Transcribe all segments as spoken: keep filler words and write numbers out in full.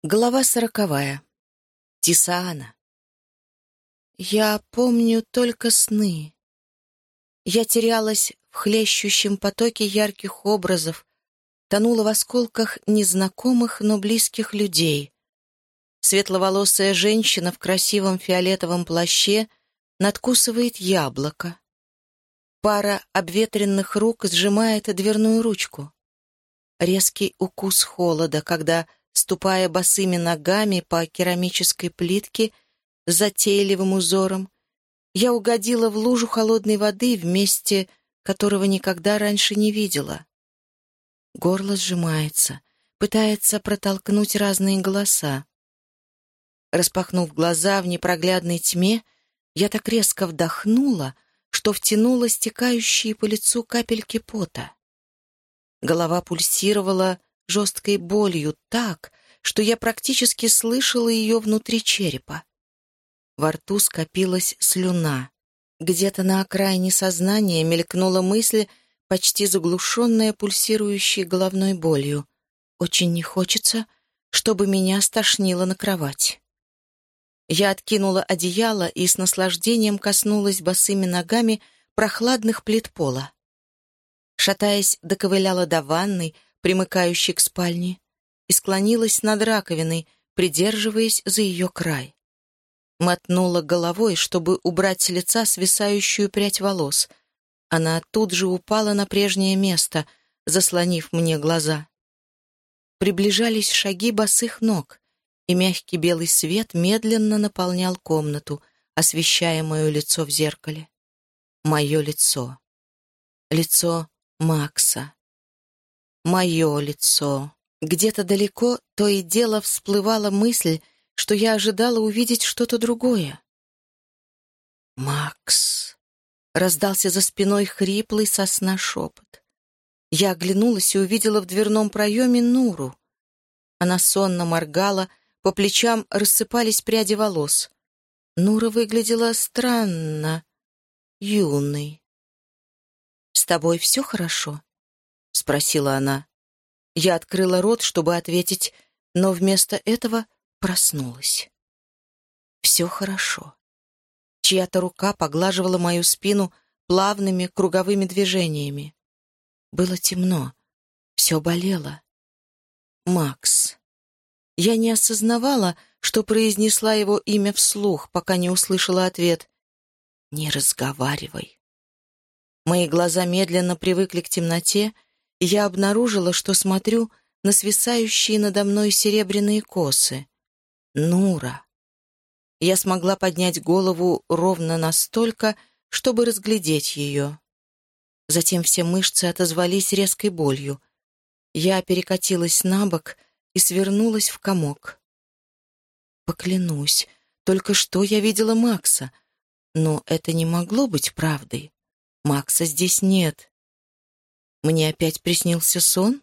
Глава сороковая. Тисаана. Я помню только сны. Я терялась в хлещущем потоке ярких образов, тонула в осколках незнакомых, но близких людей. Светловолосая женщина в красивом фиолетовом плаще надкусывает яблоко. Пара обветренных рук сжимает дверную ручку. Резкий укус холода, когда, ступая босыми ногами по керамической плитке с затейливым узором, я угодила в лужу холодной воды в месте, которого никогда раньше не видела. Горло сжимается, пытается протолкнуть разные голоса. Распахнув глаза в непроглядной тьме, я так резко вдохнула, что втянула стекающие по лицу капельки пота. Голова пульсировала жесткой болью так, что я практически слышала ее внутри черепа. Во рту скопилась слюна. Где-то на окраине сознания мелькнула мысль, почти заглушенная пульсирующей головной болью. Очень не хочется, чтобы меня стошнило на кровать. Я откинула одеяло и с наслаждением коснулась босыми ногами прохладных плит пола. Шатаясь, доковыляла до ванной, примыкающей к спальне, и склонилась над раковиной, придерживаясь за ее край. Мотнула головой, чтобы убрать с лица свисающую прядь волос. Она тут же упала на прежнее место, заслонив мне глаза. Приближались шаги босых ног, и мягкий белый свет медленно наполнял комнату, освещая мое лицо в зеркале. Мое лицо. Лицо Макса. Мое лицо. Где-то далеко то и дело всплывала мысль, что я ожидала увидеть что-то другое. «Макс!» — раздался за спиной хриплый со сна шепот. Я оглянулась и увидела в дверном проеме Нуру. Она сонно моргала, по плечам рассыпались пряди волос. Нура выглядела странно, юной. «С тобой все хорошо?» — спросила она. Я открыла рот, чтобы ответить, но вместо этого проснулась. Все хорошо. Чья-то рука поглаживала мою спину плавными круговыми движениями. Было темно. Все болело. Макс. Я не осознавала, что произнесла его имя вслух, пока не услышала ответ. «Не разговаривай». Мои глаза медленно привыкли к темноте, и я обнаружила, что смотрю на свисающие надо мной серебряные косы. Нура. Я смогла поднять голову ровно настолько, чтобы разглядеть ее. Затем все мышцы отозвались резкой болью. Я перекатилась на бок и свернулась в комок. Поклянусь, только что я видела Макса, но это не могло быть правдой. Макса здесь нет. Мне опять приснился сон?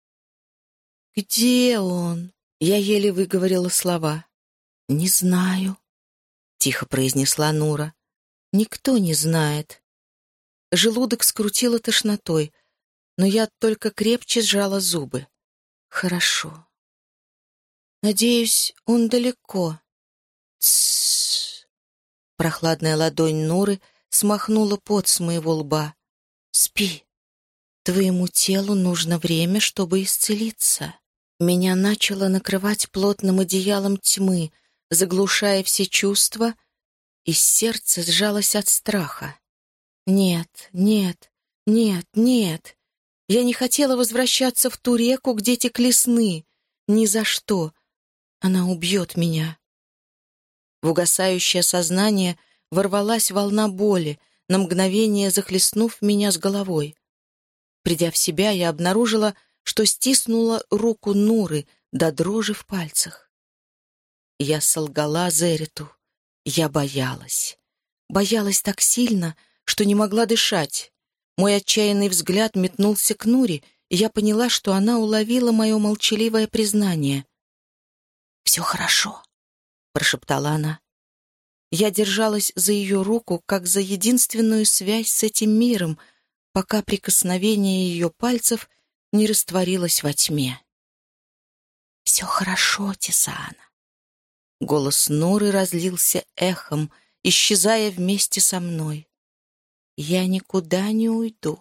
«Где он?» Я еле выговорила слова. «Не знаю», — тихо произнесла Нура. «Никто не знает». Желудок скрутило тошнотой, но я только крепче сжала зубы. «Хорошо. Надеюсь, он далеко». «Тссс». Прохладная ладонь Нуры смахнула пот с моего лба. «Спи. Твоему телу нужно время, чтобы исцелиться». Меня начало накрывать плотным одеялом тьмы, заглушая все чувства, и сердце сжалось от страха. Нет, нет, нет, нет. Я не хотела возвращаться в ту реку, где текли сны. Ни за что. Она убьет меня. В угасающее сознание ворвалась волна боли, на мгновение захлестнув меня с головой. Придя в себя, я обнаружила, что стиснула руку Нуры до дрожи в пальцах. Я солгала Зериту. Я боялась. Боялась так сильно, что не могла дышать. Мой отчаянный взгляд метнулся к Нуре, и я поняла, что она уловила мое молчаливое признание. «Все хорошо», — прошептала она. Я держалась за ее руку, как за единственную связь с этим миром, пока прикосновение ее пальцев не растворилась во тьме. «Все хорошо, Тисана». Голос Норы разлился эхом, исчезая вместе со мной. «Я никуда не уйду».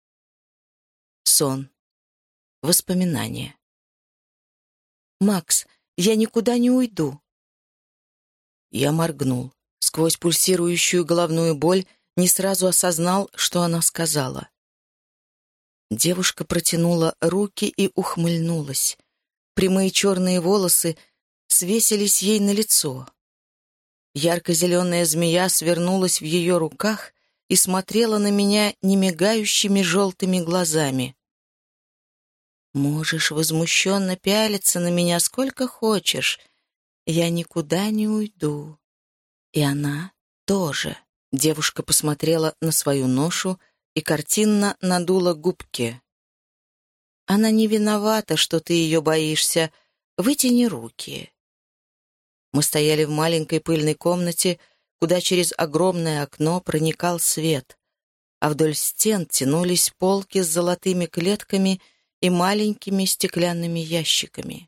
Сон. Воспоминания. «Макс, я никуда не уйду». Я моргнул. Сквозь пульсирующую головную боль не сразу осознал, что она сказала. Девушка протянула руки и ухмыльнулась. Прямые черные волосы свесились ей на лицо. Ярко-зеленая змея свернулась в ее руках и смотрела на меня немигающими желтыми глазами. «Можешь возмущенно пялиться на меня сколько хочешь. Я никуда не уйду. И она тоже». Девушка посмотрела на свою ношу и картинно надула губки. «Она не виновата, что ты ее боишься. Вытяни руки». Мы стояли в маленькой пыльной комнате, куда через огромное окно проникал свет, а вдоль стен тянулись полки с золотыми клетками и маленькими стеклянными ящиками.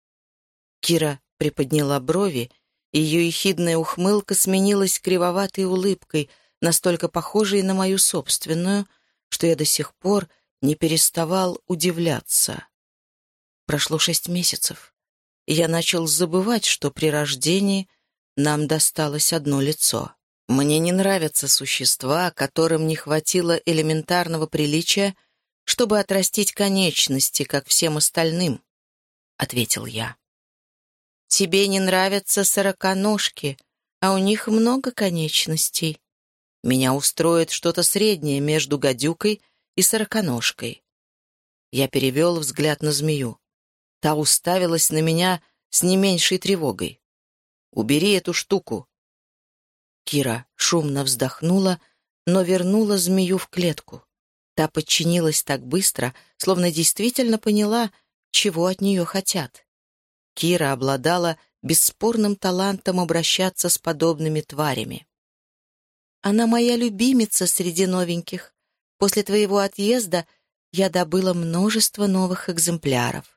Кира приподняла брови, и ее ехидная ухмылка сменилась кривоватой улыбкой, настолько похожей на мою собственную, что я до сих пор не переставал удивляться. Прошло шесть месяцев, и я начал забывать, что при рождении нам досталось одно лицо. Мне не нравятся существа, которым не хватило элементарного приличия, чтобы отрастить конечности, как всем остальным, — ответил я. Тебе не нравятся сороконожки, а у них много конечностей. Меня устроит что-то среднее между гадюкой и сороконожкой. Я перевел взгляд на змею. Та уставилась на меня с не меньшей тревогой. «Убери эту штуку!» Кира шумно вздохнула, но вернула змею в клетку. Та подчинилась так быстро, словно действительно поняла, чего от нее хотят. Кира обладала бесспорным талантом обращаться с подобными тварями. «Она моя любимица среди новеньких. После твоего отъезда я добыла множество новых экземпляров».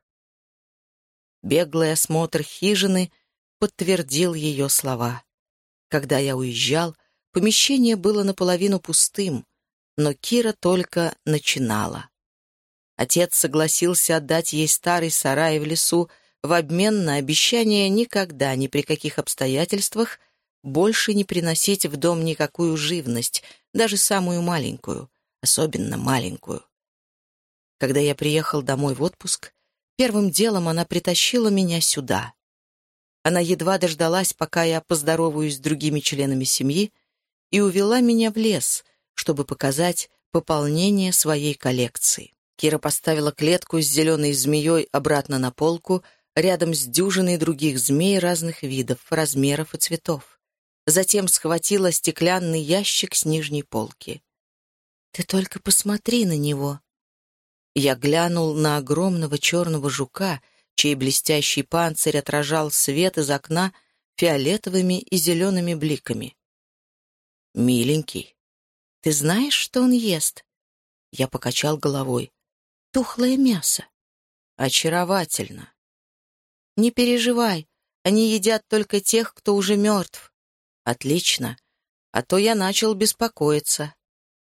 Беглый осмотр хижины подтвердил ее слова. Когда я уезжал, помещение было наполовину пустым, но Кира только начинала. Отец согласился отдать ей старый сарай в лесу в обмен на обещание никогда, ни при каких обстоятельствах, больше не приносить в дом никакую живность, даже самую маленькую, особенно маленькую. Когда я приехал домой в отпуск, первым делом она притащила меня сюда. Она едва дождалась, пока я поздороваюсь с другими членами семьи, и увела меня в лес, чтобы показать пополнение своей коллекции. Кира поставила клетку с зеленой змеей обратно на полку, рядом с дюжиной других змей разных видов, размеров и цветов. Затем схватила стеклянный ящик с нижней полки. «Ты только посмотри на него!» Я глянул на огромного черного жука, чей блестящий панцирь отражал свет из окна фиолетовыми и зелеными бликами. «Миленький, ты знаешь, что он ест?» Я покачал головой. «Тухлое мясо». «Очаровательно». «Не переживай, они едят только тех, кто уже мертв». «Отлично, а то я начал беспокоиться».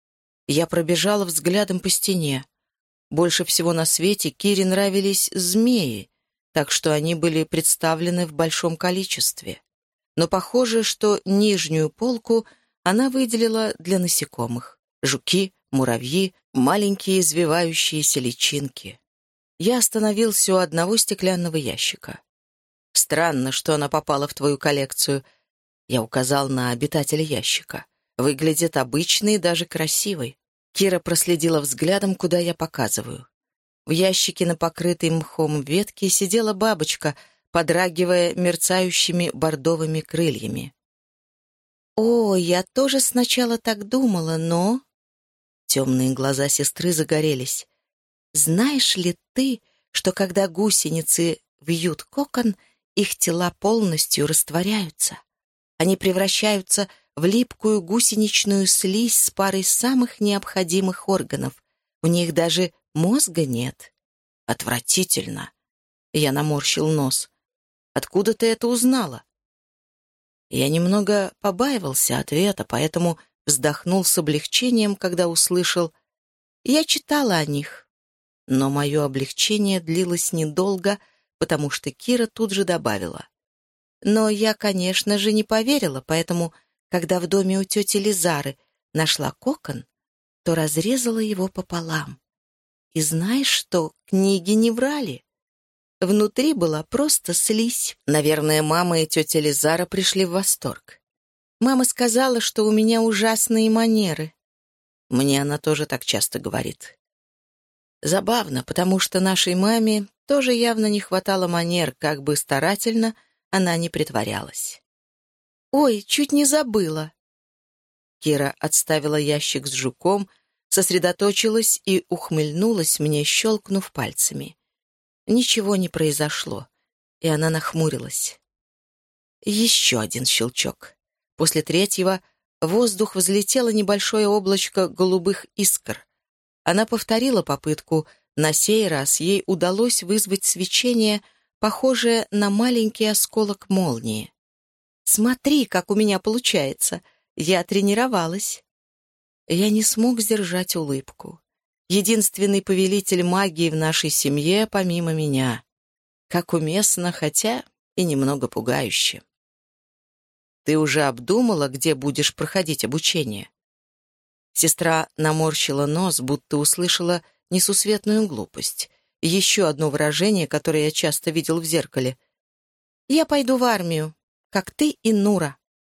Я пробежала взглядом по стене. Больше всего на свете Кире нравились змеи, так что они были представлены в большом количестве. Но похоже, что нижнюю полку она выделила для насекомых. Жуки, муравьи, маленькие извивающиеся личинки. Я остановился у одного стеклянного ящика. «Странно, что она попала в твою коллекцию». Я указал на обитателя ящика. «Выглядит обычной и даже красивой». Кира проследила взглядом, куда я показываю. В ящике на покрытой мхом ветке сидела бабочка, подрагивая мерцающими бордовыми крыльями. «О, я тоже сначала так думала, но...» Темные глаза сестры загорелись. «Знаешь ли ты, что когда гусеницы вьют кокон, их тела полностью растворяются? Они превращаются в липкую гусеничную слизь с парой самых необходимых органов. У них даже мозга нет. Отвратительно. Я наморщил нос. «Откуда ты это узнала?» Я немного побаивался ответа, поэтому вздохнул с облегчением, когда услышал: «Я читала о них». Но мое облегчение длилось недолго, потому что Кира тут же добавила: «Но я, конечно же, не поверила, поэтому, когда в доме у тети Лизары нашла кокон, то разрезала его пополам. И знаешь что, книги не врали. Внутри была просто слизь». Наверное, мама и тетя Лизара пришли в восторг. Мама сказала, что у меня ужасные манеры. Мне она тоже так часто говорит. Забавно, потому что нашей маме тоже явно не хватало манер, как бы старательно она не притворялась. «Ой, чуть не забыла». Кира отставила ящик с жуком, сосредоточилась и ухмыльнулась мне, щелкнув пальцами. Ничего не произошло, и она нахмурилась. Еще один щелчок. После третьего в воздух взлетело небольшое облачко голубых искр. Она повторила попытку. На сей раз ей удалось вызвать свечение, похожее на маленький осколок молнии. «Смотри, как у меня получается! Я тренировалась!» Я не смог сдержать улыбку. Единственный повелитель магии в нашей семье помимо меня. Как уместно, хотя и немного пугающе. «Ты уже обдумала, где будешь проходить обучение?» Сестра наморщила нос, будто услышала несусветную глупость. Еще одно выражение, которое я часто видел в зеркале. «Я пойду в армию, как ты и Нура».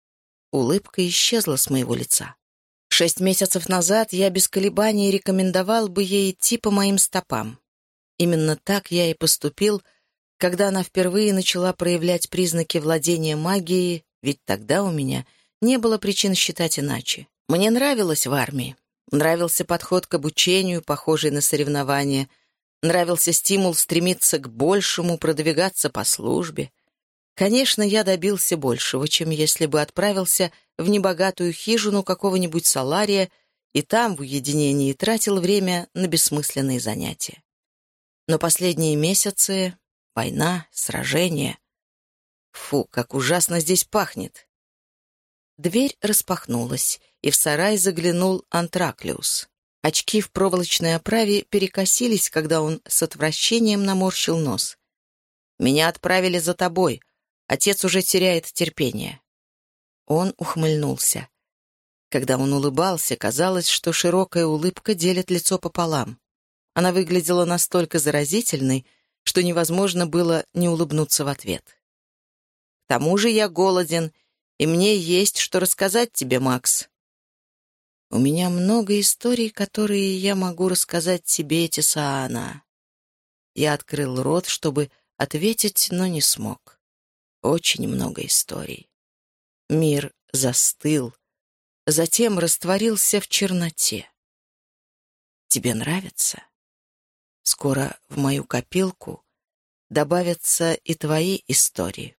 Улыбка исчезла с моего лица. Шесть месяцев назад я без колебаний рекомендовал бы ей идти по моим стопам. Именно так я и поступил, когда она впервые начала проявлять признаки владения магией, ведь тогда у меня не было причин считать иначе. Мне нравилось в армии. Нравился подход к обучению, похожий на соревнования. Нравился стимул стремиться к большему, продвигаться по службе. Конечно, я добился большего, чем если бы отправился в небогатую хижину какого-нибудь Салария и там, в уединении, тратил время на бессмысленные занятия. Но последние месяцы — война, сражения. Фу, как ужасно здесь пахнет. Дверь распахнулась, и в сарай заглянул Антраклиус. Очки в проволочной оправе перекосились, когда он с отвращением наморщил нос. «Меня отправили за тобой. Отец уже теряет терпение». Он ухмыльнулся. Когда он улыбался, казалось, что широкая улыбка делит лицо пополам. Она выглядела настолько заразительной, что невозможно было не улыбнуться в ответ. «К тому же я голоден, и мне есть что рассказать тебе, Макс». «У меня много историй, которые я могу рассказать тебе, Тисаана». Я открыл рот, чтобы ответить, но не смог. Очень много историй. Мир застыл, затем растворился в черноте. Тебе нравится? Скоро в мою копилку добавятся и твои истории.